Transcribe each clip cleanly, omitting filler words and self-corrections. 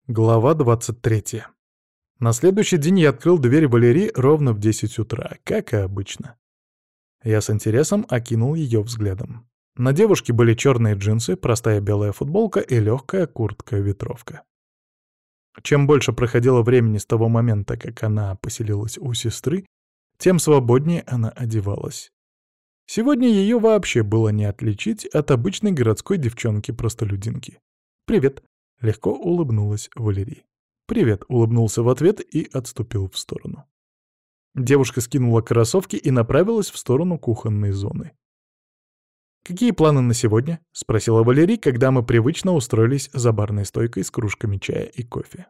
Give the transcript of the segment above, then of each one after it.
Глава 23. На следующий день я открыл дверь Валерии ровно в 10 утра, как и обычно. Я с интересом окинул ее взглядом. На девушке были черные джинсы, простая белая футболка и легкая куртка-ветровка. Чем больше проходило времени с того момента, как она поселилась у сестры, тем свободнее она одевалась. Сегодня ее вообще было не отличить от обычной городской девчонки-простолюдинки. «Привет», — легко улыбнулась Валерий. «Привет», — улыбнулся в ответ и отступил в сторону. Девушка скинула кроссовки и направилась в сторону кухонной зоны. «Какие планы на сегодня?» — спросила Валерий, когда мы привычно устроились за барной стойкой с кружками чая и кофе.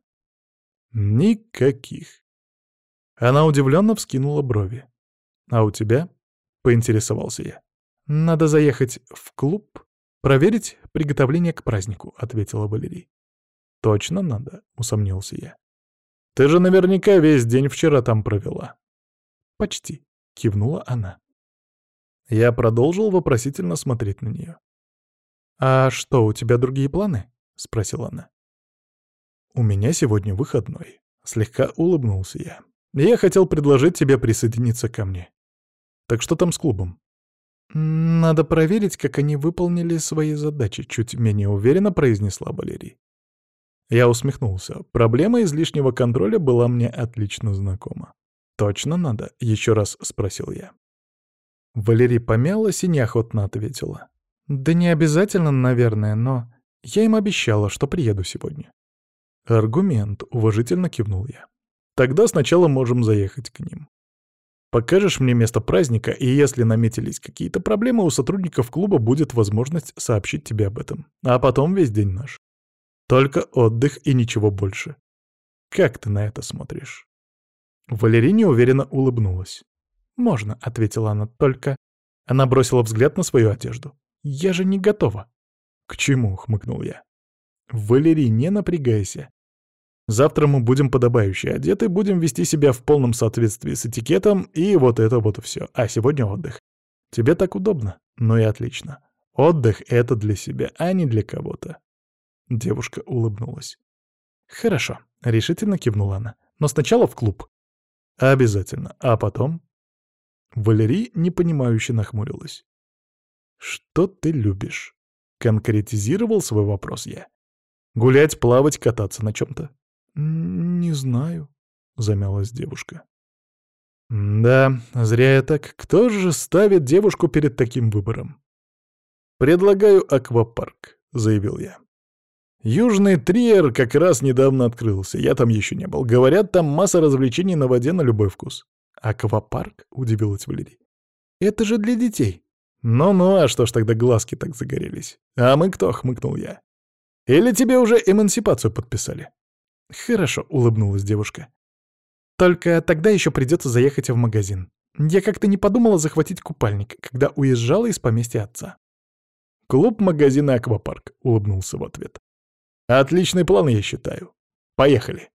«Никаких». Она удивленно вскинула брови. «А у тебя?» — поинтересовался я. «Надо заехать в клуб, проверить приготовление к празднику», — ответила Валерий. «Точно надо?» — усомнился я. «Ты же наверняка весь день вчера там провела». «Почти», — кивнула она. Я продолжил вопросительно смотреть на нее. «А что, у тебя другие планы?» — спросила она. «У меня сегодня выходной», — слегка улыбнулся я. «Я хотел предложить тебе присоединиться ко мне. Так что там с клубом?» «Надо проверить, как они выполнили свои задачи», — чуть менее уверенно произнесла Валерий. Я усмехнулся. Проблема излишнего контроля была мне отлично знакома. «Точно надо?» — еще раз спросил я. Валерий помялась и неохотно ответила. «Да не обязательно, наверное, но я им обещала, что приеду сегодня». «Аргумент», — уважительно кивнул я. «Тогда сначала можем заехать к ним. Покажешь мне место праздника, и если наметились какие-то проблемы, у сотрудников клуба будет возможность сообщить тебе об этом. А потом весь день наш. Только отдых и ничего больше. Как ты на это смотришь?» Валерия неуверенно улыбнулась. «Можно», — ответила она, — «только...» Она бросила взгляд на свою одежду. «Я же не готова». «К чему?» — хмыкнул я. «Валерий, не напрягайся. Завтра мы будем подобающе одеты, будем вести себя в полном соответствии с этикетом, и вот это вот все. А сегодня отдых. Тебе так удобно? Ну и отлично. Отдых — это для себя, а не для кого-то». Девушка улыбнулась. «Хорошо», — решительно кивнула она. «Но сначала в клуб». «Обязательно. А потом?» Валерий непонимающе нахмурилась. «Что ты любишь?» — конкретизировал свой вопрос я. «Гулять, плавать, кататься на чем-то?» «Не знаю», — замялась девушка. «Да, зря я так. Кто же ставит девушку перед таким выбором?» «Предлагаю аквапарк», — заявил я. «Южный Триер как раз недавно открылся, я там еще не был. Говорят, там масса развлечений на воде на любой вкус». «Аквапарк?» — удивилась Валерий. «Это же для детей». «Ну-ну, а что ж тогда глазки так загорелись? А мы кто?» — хмыкнул я. «Или тебе уже эмансипацию подписали?» «Хорошо», — улыбнулась девушка. «Только тогда еще придется заехать в магазин. Я как-то не подумала захватить купальник, когда уезжала из поместья отца». «Клуб, магазин и аквапарк», — улыбнулся в ответ. «Отличный план, я считаю. Поехали».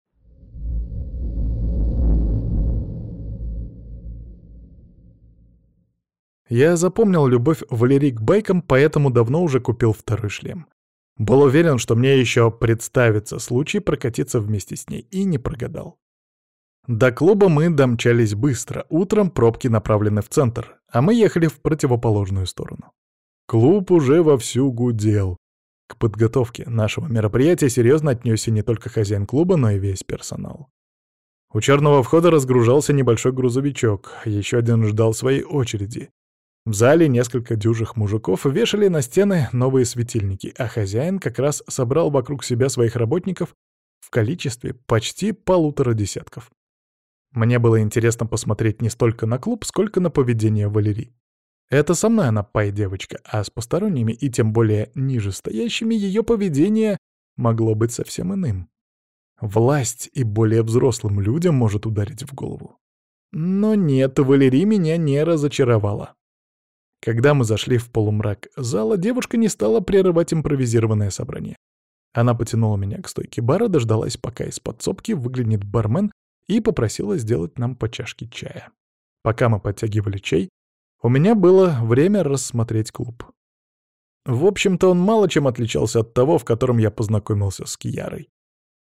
Я запомнил любовь Валерии к байкам, поэтому давно уже купил второй шлем. Был уверен, что мне еще представится случай прокатиться вместе с ней, и не прогадал. До клуба мы домчались быстро, утром пробки направлены в центр, а мы ехали в противоположную сторону. Клуб уже вовсю гудел. К подготовке нашего мероприятия серьезно отнесся не только хозяин клуба, но и весь персонал. У черного входа разгружался небольшой грузовичок, еще один ждал своей очереди. В зале несколько дюжих мужиков вешали на стены новые светильники, а хозяин как раз собрал вокруг себя своих работников в количестве почти 1,5 десятков. Мне было интересно посмотреть не столько на клуб, сколько на поведение Валерии. Это со мной она пай-девочка, а с посторонними и тем более нижестоящими ее поведение могло быть совсем иным. Власть и более взрослым людям может ударить в голову. Но нет, Валерия меня не разочаровала. Когда мы зашли в полумрак зала, девушка не стала прерывать импровизированное собрание. Она потянула меня к стойке бара, дождалась, пока из подсобки выглянет бармен, и попросила сделать нам по чашке чая. Пока мы подтягивали чай, у меня было время рассмотреть клуб. В общем-то, он мало чем отличался от того, в котором я познакомился с Кьярой.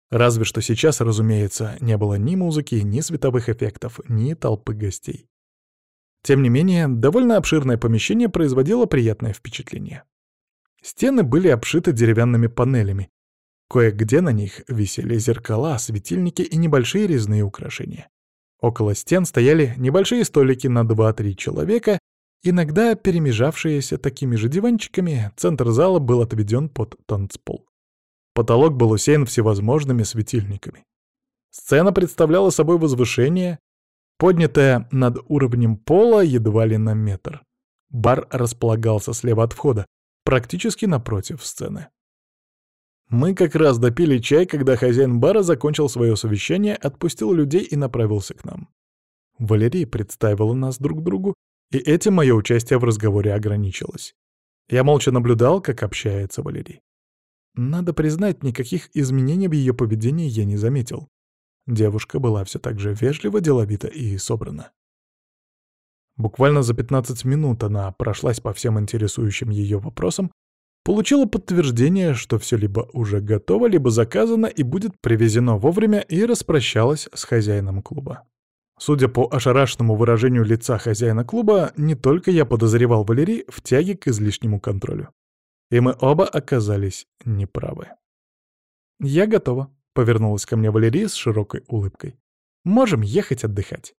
Разве что сейчас, разумеется, не было ни музыки, ни световых эффектов, ни толпы гостей. Тем не менее, довольно обширное помещение производило приятное впечатление. Стены были обшиты деревянными панелями. Кое-где на них висели зеркала, светильники и небольшие резные украшения. Около стен стояли небольшие столики на 2-3 человека, иногда перемежавшиеся такими же диванчиками. Центр зала был отведен под танцпол. Потолок был усеян всевозможными светильниками. Сцена представляла собой возвышение, поднятое над уровнем пола едва ли на метр. Бар располагался слева от входа, практически напротив сцены. Мы как раз допили чай, когда хозяин бара закончил свое совещание, отпустил людей и направился к нам. Валерий представила нас друг другу, и этим мое участие в разговоре ограничилось. Я молча наблюдал, как общается Валерий. Надо признать, никаких изменений в ее поведении я не заметил. Девушка была все так же вежлива, деловита и собрана. Буквально за 15 минут она прошлась по всем интересующим ее вопросам, получила подтверждение, что все либо уже готово, либо заказано и будет привезено вовремя, и распрощалась с хозяином клуба. Судя по ошарашенному выражению лица хозяина клуба, не только я подозревал Валерий в тяге к излишнему контролю. И мы оба оказались неправы. «Я готова», — повернулась ко мне Валерия с широкой улыбкой. «Можем ехать отдыхать».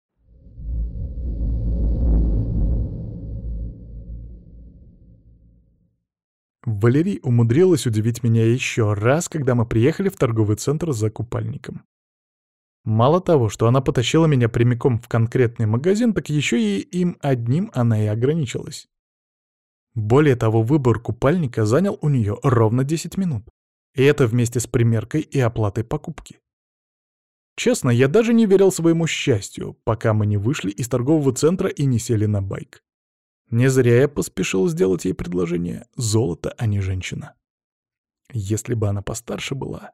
Валерий умудрилась удивить меня еще раз, когда мы приехали в торговый центр за купальником. Мало того, что она потащила меня прямиком в конкретный магазин, так еще и им одним она и ограничилась. Более того, выбор купальника занял у нее ровно 10 минут. И это вместе с примеркой и оплатой покупки. Честно, я даже не верил своему счастью, пока мы не вышли из торгового центра и не сели на байк. Не зря я поспешил сделать ей предложение. Золото, а не женщина. Если бы она постарше была...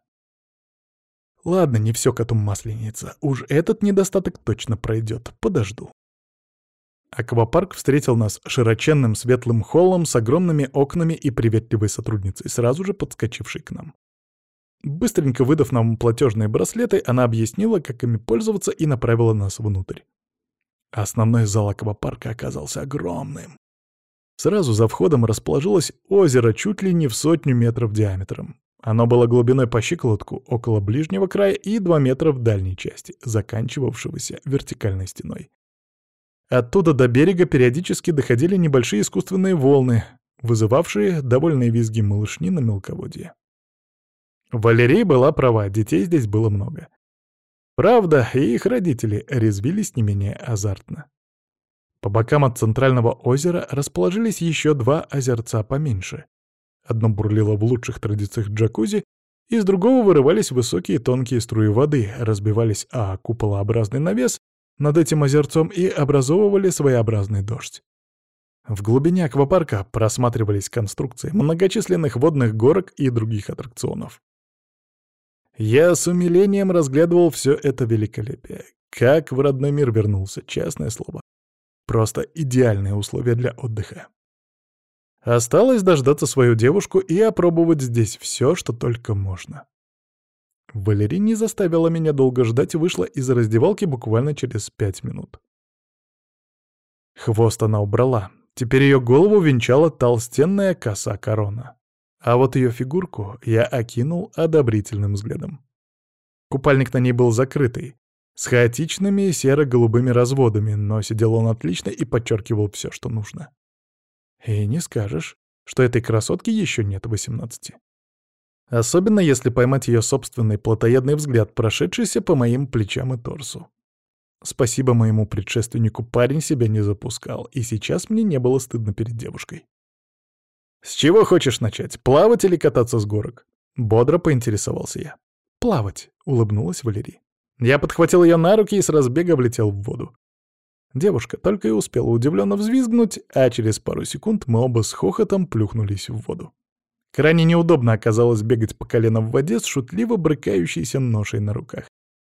Ладно, не все коту масленица. Уж этот недостаток точно пройдет. Подожду. Аквапарк встретил нас широченным светлым холлом с огромными окнами и приветливой сотрудницей, сразу же подскочившей к нам. Быстренько выдав нам платежные браслеты, она объяснила, как ими пользоваться, и направила нас внутрь. Основной зал аквапарка оказался огромным. Сразу за входом расположилось озеро чуть ли не в 100 метров диаметром. Оно было глубиной по щиколотку около ближнего края и 2 метра в дальней части, заканчивавшегося вертикальной стеной. Оттуда до берега периодически доходили небольшие искусственные волны, вызывавшие довольные визги малышни на мелководье. Валерия была права, детей здесь было много. Правда, и их родители резвились не менее азартно. По бокам от центрального озера расположились еще 2 озерца поменьше. Одно бурлило в лучших традициях джакузи, из другого вырывались высокие тонкие струи воды, разбивались о куполообразный навес над этим озерцом и образовывали своеобразный дождь. В глубине аквапарка просматривались конструкции многочисленных водных горок и других аттракционов. Я с умилением разглядывал все это великолепие. Как в родной мир вернулся, честное слово. Просто идеальные условия для отдыха. Осталось дождаться свою девушку и опробовать здесь все, что только можно. Валерия не заставила меня долго ждать и вышла из раздевалки буквально через 5 минут. Хвост она убрала. Теперь ее голову венчала толстенная коса-корона. А вот ее фигурку я окинул одобрительным взглядом. Купальник на ней был закрытый, с хаотичными серо-голубыми разводами, но сидел он отлично и подчеркивал все, что нужно. И не скажешь, что этой красотке еще нет 18. Особенно если поймать ее собственный плотоядный взгляд, прошедшийся по моим плечам и торсу. Спасибо моему предшественнику, парень себя не запускал, и сейчас мне не было стыдно перед девушкой. «С чего хочешь начать, плавать или кататься с горок?» Бодро поинтересовался я. «Плавать», — улыбнулась Валерия. Я подхватил ее на руки и с разбега влетел в воду. Девушка только и успела удивленно взвизгнуть, а через пару секунд мы оба с хохотом плюхнулись в воду. Крайне неудобно оказалось бегать по колено в воде с шутливо брыкающейся ношей на руках.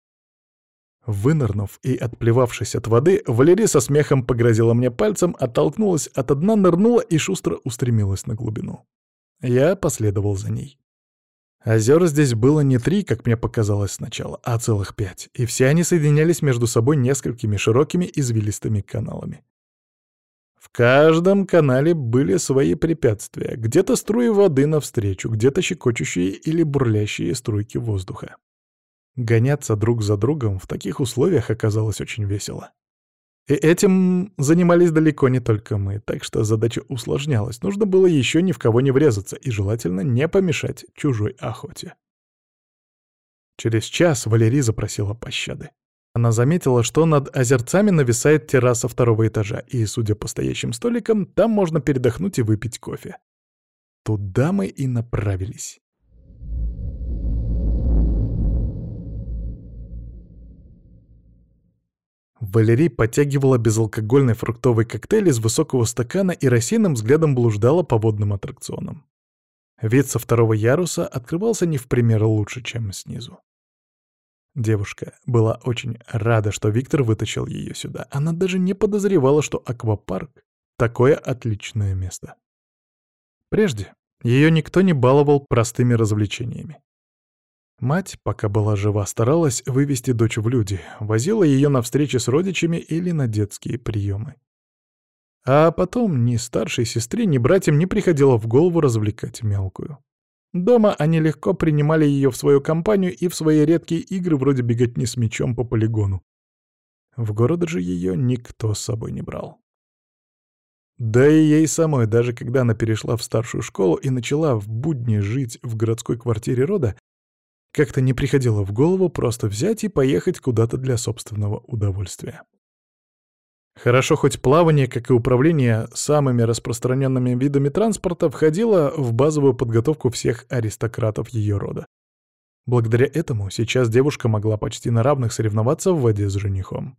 Вынырнув и отплевавшись от воды, Валерия со смехом погрозила мне пальцем, оттолкнулась от дна, нырнула и шустро устремилась на глубину. Я последовал за ней. Озер здесь было не 3, как мне показалось сначала, а целых 5, и все они соединялись между собой несколькими широкими извилистыми каналами. В каждом канале были свои препятствия, где-то струи воды навстречу, где-то щекочущие или бурлящие струйки воздуха. Гоняться друг за другом в таких условиях оказалось очень весело. И этим занимались далеко не только мы, так что задача усложнялась. Нужно было еще ни в кого не врезаться и желательно не помешать чужой охоте. Через час Валерий запросила пощады. Она заметила, что над озерцами нависает терраса второго этажа, и, судя по стоящим столикам, там можно передохнуть и выпить кофе. Туда мы и направились. Валерий подтягивала безалкогольный фруктовый коктейль из высокого стакана и рассеянным взглядом блуждала по водным аттракционам. Вид со второго яруса открывался не в пример лучше, чем снизу. Девушка была очень рада, что Виктор вытащил ее сюда. Она даже не подозревала, что аквапарк — такое отличное место. Прежде ее никто не баловал простыми развлечениями. Мать, пока была жива, старалась вывести дочь в люди, возила ее на встречи с родичами или на детские приемы. А потом ни старшей сестре, ни братьям не приходило в голову развлекать мелкую. Дома они легко принимали ее в свою компанию и в свои редкие игры вроде беготни с мячом по полигону. В город же ее никто с собой не брал. Да и ей самой, даже когда она перешла в старшую школу и начала в будни жить в городской квартире рода, как-то не приходило в голову просто взять и поехать куда-то для собственного удовольствия. Хорошо, хоть плавание, как и управление самыми распространенными видами транспорта, входило в базовую подготовку всех аристократов ее рода. Благодаря этому сейчас девушка могла почти на равных соревноваться в воде с женихом.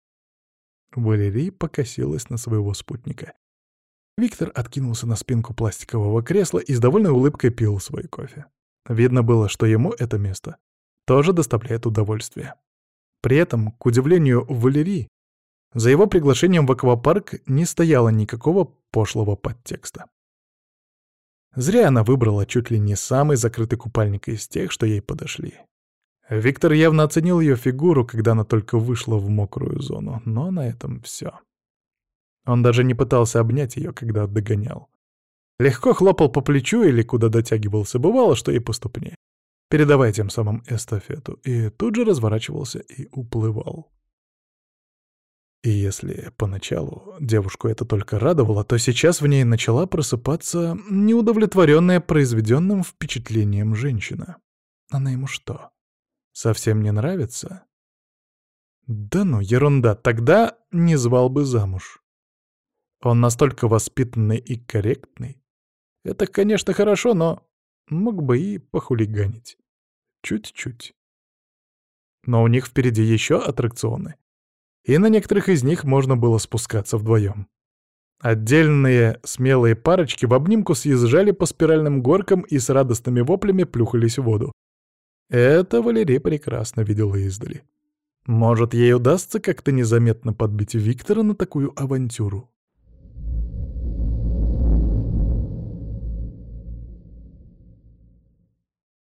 Валерий покосилась на своего спутника. Виктор откинулся на спинку пластикового кресла и с довольной улыбкой пил свой кофе. Видно было, что ему это место тоже доставляет удовольствие. При этом, к удивлению Валерии, за его приглашением в аквапарк не стояло никакого пошлого подтекста. Зря она выбрала чуть ли не самый закрытый купальник из тех, что ей подошли. Виктор явно оценил ее фигуру, когда она только вышла в мокрую зону, но на этом все. Он даже не пытался обнять ее, когда догонял. Легко хлопал по плечу или куда дотягивался, бывало, что и по ступне, передавая тем самым эстафету, и тут же разворачивался и уплывал. И если поначалу девушку это только радовало, то сейчас в ней начала просыпаться неудовлетворенная произведенным впечатлением женщина. Она ему что, совсем не нравится? Да ну, ерунда, тогда не звал бы замуж. Он настолько воспитанный и корректный. Это, конечно, хорошо, но мог бы и похулиганить. Чуть-чуть. Но у них впереди еще аттракционы. И на некоторых из них можно было спускаться вдвоем. Отдельные смелые парочки в обнимку съезжали по спиральным горкам и с радостными воплями плюхались в воду. Это Валерия прекрасно видела издали. Может, ей удастся как-то незаметно подбить Виктора на такую авантюру.